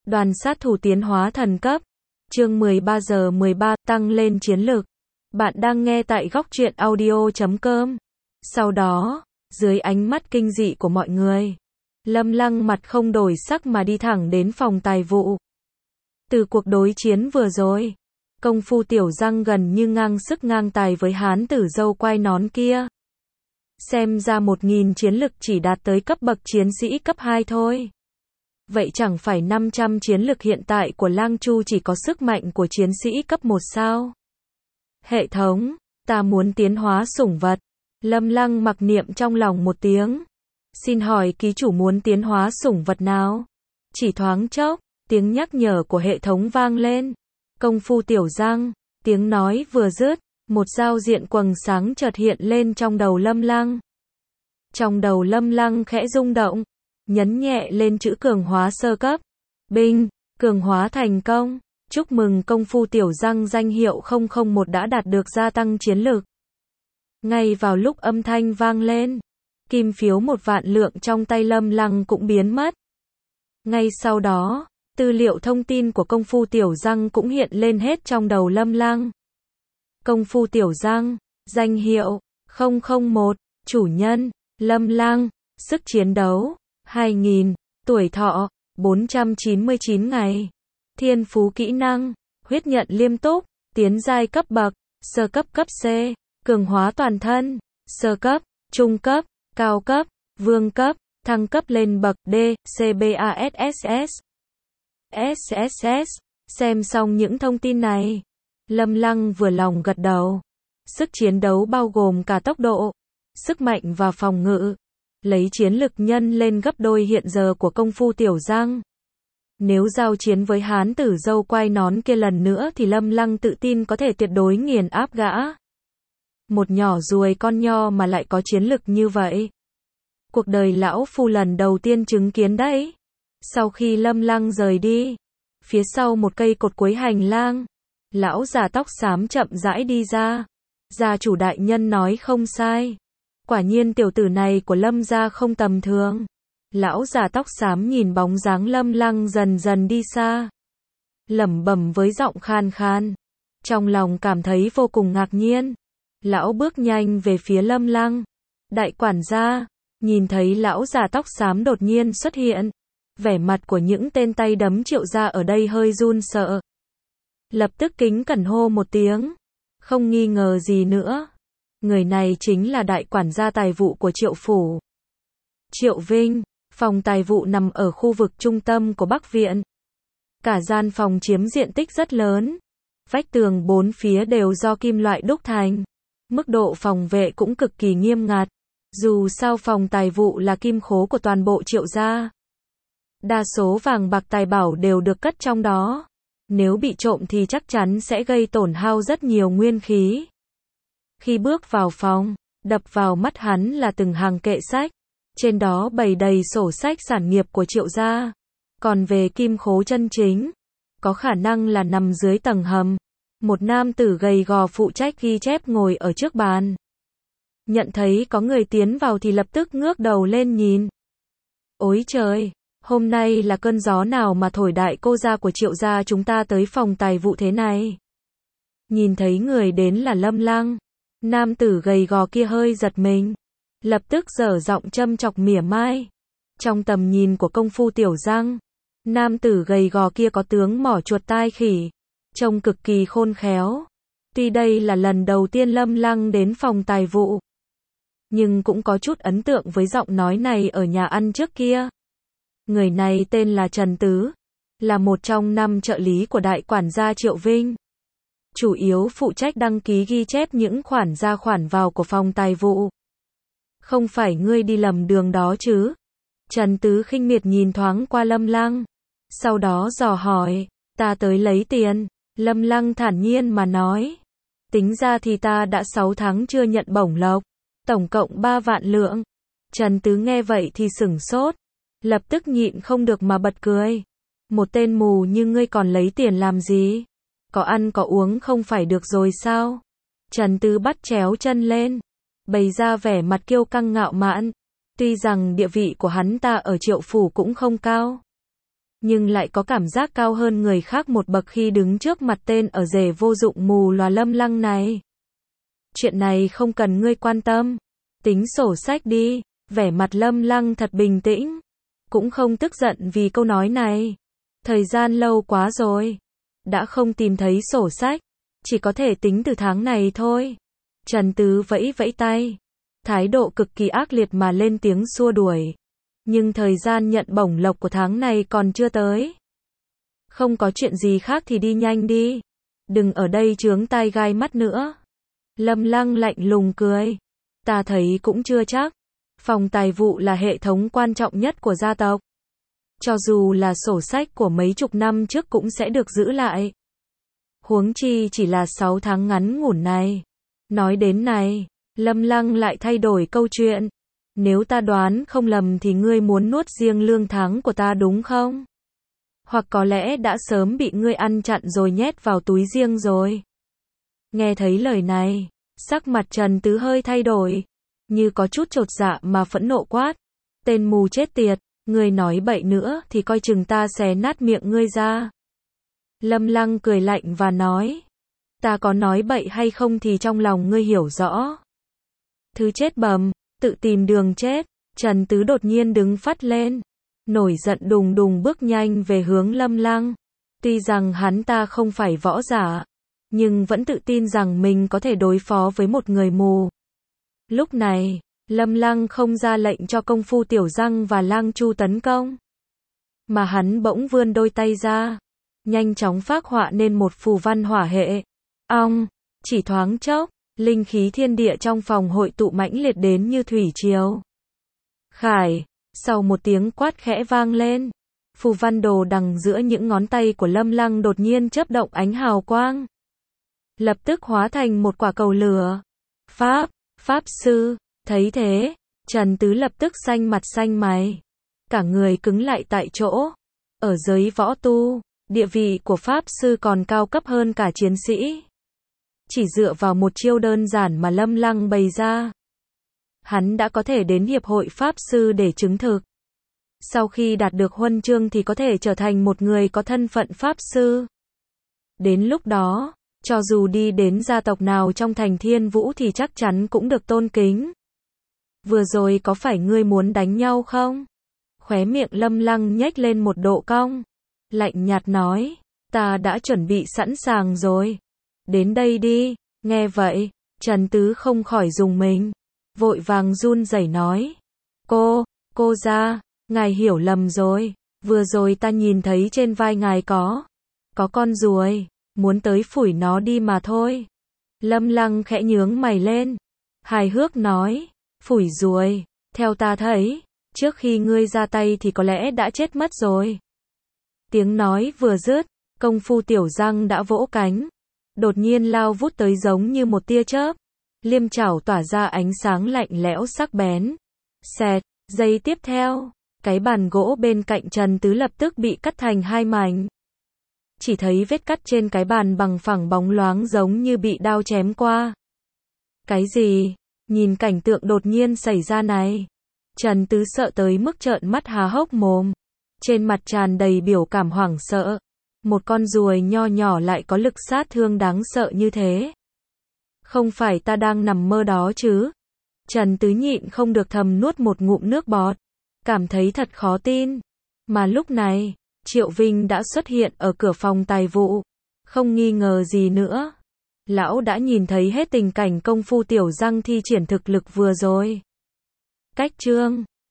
Đoàn sát thủ tiến hóa thần cấp. Chương 13 giờ 13 tăng lên chiến lực. Bạn đang nghe tại góc truyện audio.com. Sau đó, dưới ánh mắt kinh dị của mọi người, Lâm Lăng mặt không đổi sắc mà đi thẳng đến phòng tài vụ. Từ cuộc đối chiến vừa rồi, công phu Tiểu Giang gần như ngang sức ngang tài với hán tử râu quai nón kia. Xem ra 1000 chiến lực chỉ đạt tới cấp bậc chiến sĩ cấp 2 thôi. Vậy chẳng phải 500 chiến lực hiện tại của Lang Chu chỉ có sức mạnh của chiến sĩ cấp 1 sao? Hệ thống, ta muốn tiến hóa sủng vật. Lâm Lăng mặc niệm trong lòng một tiếng. Xin hỏi ký chủ muốn tiến hóa sủng vật nào? Chỉ thoáng chốc, tiếng nhắc nhở của hệ thống vang lên. Công phu Tiểu Giang, tiếng nói vừa dứt, một giao diện quầng sáng chợt hiện lên trong đầu Lâm Lăng. Trong đầu Lâm Lăng khẽ rung động, nhấn nhẹ lên chữ cường hóa sơ cấp. Binh, cường hóa thành công. Chúc mừng công phu Tiểu Giang danh hiệu 001 đã đạt được gia tăng chiến lực. Ngay vào lúc âm thanh vang lên, kim phiếu 1.000.000 lượng trong tay Lâm Lăng cũng biến mất. Ngay sau đó, tư liệu thông tin của công phu Tiểu Giang cũng hiện lên hết trong đầu Lâm Lăng. Công phu Tiểu Giang, danh hiệu 001, chủ nhân Lâm Lăng, sức chiến đấu 2000, tuổi thọ 499 ngày, thiên phú kỹ năng huyết nhận liêm túc, tiến giai cấp bậc sơ cấp cấp C, cường hóa toàn thân sơ cấp, trung cấp, cao cấp, vương cấp, thăng cấp lên bậc D, CBASSS. SSS. Xem xong những thông tin này, Lâm Lăng vừa lòng gật đầu. Sức chiến đấu bao gồm cả tốc độ, sức mạnh và phòng ngự. Lấy chiến lực nhân lên gấp đôi hiện giờ của công phu Tiểu Giang. Nếu giao chiến với hán tử râu quai nón kia lần nữa thì Lâm Lăng tự tin có thể tuyệt đối nghiền áp gã. Một nhỏ ruồi con nho mà lại có chiến lực như vậy. Cuộc đời lão phu lần đầu tiên chứng kiến đấy. Sau khi Lâm Lăng rời đi, phía sau một cây cột cuối hành lang, lão già tóc xám chậm rãi đi ra. Gia chủ đại nhân nói không sai. Quả nhiên tiểu tử này của Lâm gia không tầm thường. Lão già tóc xám nhìn bóng dáng Lâm Lăng dần dần đi xa, lẩm bẩm với giọng khan khan, trong lòng cảm thấy vô cùng ngạc nhiên. Lão bước nhanh về phía Lâm Lăng. Đại quản gia, nhìn thấy lão già tóc xám đột nhiên xuất hiện, vẻ mặt của những tên tay đấm Triệu gia ở đây hơi run sợ. Lập tức kính cẩn hô một tiếng, không nghi ngờ gì nữa. Người này chính là đại quản gia tài vụ của Triệu phủ. Triệu Vinh, phòng tài vụ nằm ở khu vực trung tâm của Bắc Viện. Cả gian phòng chiếm diện tích rất lớn. Vách tường bốn phía đều do kim loại đúc thành. Mức độ phòng vệ cũng cực kỳ nghiêm ngặt. Dù sao phòng tài vụ là kim khố của toàn bộ Triệu gia. Đa số vàng bạc tài bảo đều được cất trong đó. Nếu bị trộm thì chắc chắn sẽ gây tổn hao rất nhiều nguyên khí. Khi bước vào phòng, đập vào mắt hắn là từng hàng kệ sách. Trên đó bày đầy sổ sách sản nghiệp của Triệu gia. Còn về kim khố chân chính, có khả năng là nằm dưới tầng hầm. Một nam tử gầy gò phụ trách ghi chép ngồi ở trước bàn. Nhận thấy có người tiến vào thì lập tức ngước đầu lên nhìn. Ôi trời, hôm nay là cơn gió nào mà thổi đại cô gia của Triệu gia chúng ta tới phòng tài vụ thế này? Nhìn thấy người đến là Lâm Lăng, nam tử gầy gò kia hơi giật mình, lập tức dở giọng châm chọc mỉa mai. Trong tầm nhìn của công phu Tiểu Giang, nam tử gầy gò kia có tướng mỏ chuột tai khỉ, trông cực kỳ khôn khéo. Tuy đây là lần đầu tiên Lâm Lăng đến phòng tài vụ, nhưng cũng có chút ấn tượng với giọng nói này ở nhà ăn trước kia. Người này tên là Trần Tứ, là một trong 5 trợ lý của đại quản gia Triệu Vinh. Chủ yếu phụ trách đăng ký ghi chép những khoản ra khoản vào của phòng tài vụ. Không phải ngươi đi lầm đường đó chứ? Trần Tứ khinh miệt nhìn thoáng qua Lâm Lăng, sau đó dò hỏi, ta tới lấy tiền. Lâm Lăng thản nhiên mà nói, tính ra thì ta đã 6 tháng chưa nhận bổng lộc, tổng cộng 3 vạn lượng. Trần Tứ nghe vậy thì sửng sốt, lập tức nhịn không được mà bật cười. Một tên mù như ngươi còn lấy tiền làm gì? Có ăn có uống không phải được rồi sao? Trần Tứ bắt chéo chân lên, bày ra vẻ mặt kiêu căng ngạo mạn. Tuy rằng địa vị của hắn ta ở Triệu phủ cũng không cao, nhưng lại có cảm giác cao hơn người khác một bậc khi đứng trước mặt tên ở rể vô dụng mù lòa Lâm Lăng này. Chuyện này không cần ngươi quan tâm. Tính sổ sách đi. Vẻ mặt Lâm Lăng thật bình tĩnh. Cũng không tức giận vì câu nói này. Thời gian lâu quá rồi. Đã không tìm thấy sổ sách. Chỉ có thể tính từ tháng này thôi. Trần Tứ vẫy vẫy tay. Thái độ cực kỳ ác liệt mà lên tiếng xua đuổi. Nhưng thời gian nhận bổng lộc của tháng này còn chưa tới. Không có chuyện gì khác thì đi nhanh đi. Đừng ở đây chướng tai gai mắt nữa. Lâm Lăng lạnh lùng cười. Ta thấy cũng chưa chắc. Phòng tài vụ là hệ thống quan trọng nhất của gia tộc. Cho dù là sổ sách của mấy chục năm trước cũng sẽ được giữ lại. Huống chi chỉ là 6 tháng ngắn ngủn này. Nói đến này, Lâm Lăng lại thay đổi câu chuyện. Nếu ta đoán không lầm thì ngươi muốn nuốt riêng lương tháng của ta đúng không? Hoặc có lẽ đã sớm bị ngươi ăn chặn rồi nhét vào túi riêng rồi. Nghe thấy lời này, sắc mặt Trần Tứ hơi thay đổi. Như có chút chột dạ mà phẫn nộ quát. Tên mù chết tiệt, ngươi nói bậy nữa thì coi chừng ta xé nát miệng ngươi ra. Lâm Lăng cười lạnh và nói. Ta có nói bậy hay không thì trong lòng ngươi hiểu rõ. Thứ chết bầm, tự tìm đường chết. Trần Tứ đột nhiên đứng phắt lên. Nổi giận đùng đùng bước nhanh về hướng Lâm Lăng. Tuy rằng hắn ta không phải võ giả, nhưng vẫn tự tin rằng mình có thể đối phó với một người mù. Lúc này, Lâm Lăng không ra lệnh cho công phu Tiểu Răng và Lang Chu tấn công. Mà hắn bỗng vươn đôi tay ra. Nhanh chóng phác họa nên một phù văn hỏa hệ. Ong, chỉ thoáng chốc, linh khí thiên địa trong phòng hội tụ mãnh liệt đến như thủy triều. Khải, sau một tiếng quát khẽ vang lên, phù văn đồ đằng giữa những ngón tay của Lâm Lăng đột nhiên chớp động ánh hào quang. Lập tức hóa thành một quả cầu lửa. Pháp sư, thấy thế, Trần Tứ lập tức xanh mặt xanh mày. Cả người cứng lại tại chỗ. Ở giới võ tu, địa vị của Pháp sư còn cao cấp hơn cả chiến sĩ. Chỉ dựa vào một chiêu đơn giản mà Lâm Lăng bày ra, hắn đã có thể đến Hiệp hội Pháp sư để chứng thực. Sau khi đạt được huân chương thì có thể trở thành một người có thân phận Pháp sư. Đến lúc đó, cho dù đi đến gia tộc nào trong thành Thiên Vũ thì chắc chắn cũng được tôn kính. Vừa rồi có phải ngươi muốn đánh nhau không? Khóe miệng Lâm Lăng nhếch lên một độ cong. Lạnh nhạt nói, ta đã chuẩn bị sẵn sàng rồi. Đến đây đi. Nghe vậy, Trần Tứ không khỏi rùng mình. Vội vàng run rẩy nói. Cô ra, ngài hiểu lầm rồi. Vừa rồi ta nhìn thấy trên vai ngài có con ruồi. Muốn tới phủi nó đi mà thôi. Lâm Lăng khẽ nhướng mày lên. Hài hước nói. Phủi ruồi, theo ta thấy, trước khi ngươi ra tay thì có lẽ đã chết mất rồi. Tiếng nói vừa dứt, công phu Tiểu Răng đã vỗ cánh. Đột nhiên lao vút tới giống như một tia chớp. Liêm chảo tỏa ra ánh sáng lạnh lẽo sắc bén. Xẹt, giây tiếp theo, cái bàn gỗ bên cạnh Trần Tứ lập tức bị cắt thành hai mảnh. Chỉ thấy vết cắt trên cái bàn bằng phẳng bóng loáng giống như bị đao chém qua. Cái gì? Nhìn cảnh tượng đột nhiên xảy ra này, Trần Tứ sợ tới mức trợn mắt há hốc mồm. Trên mặt tràn đầy biểu cảm hoảng sợ. Một con ruồi nho nhỏ lại có lực sát thương đáng sợ như thế. Không phải ta đang nằm mơ đó chứ? Trần Tứ nhịn không được thầm nuốt một ngụm nước bọt. Cảm thấy thật khó tin. Mà lúc này, Triệu Vinh đã xuất hiện ở cửa phòng tài vụ. Không nghi ngờ gì nữa. Lão đã nhìn thấy hết tình cảnh công phu Tiểu Răng thi triển thực lực vừa rồi. Cách chương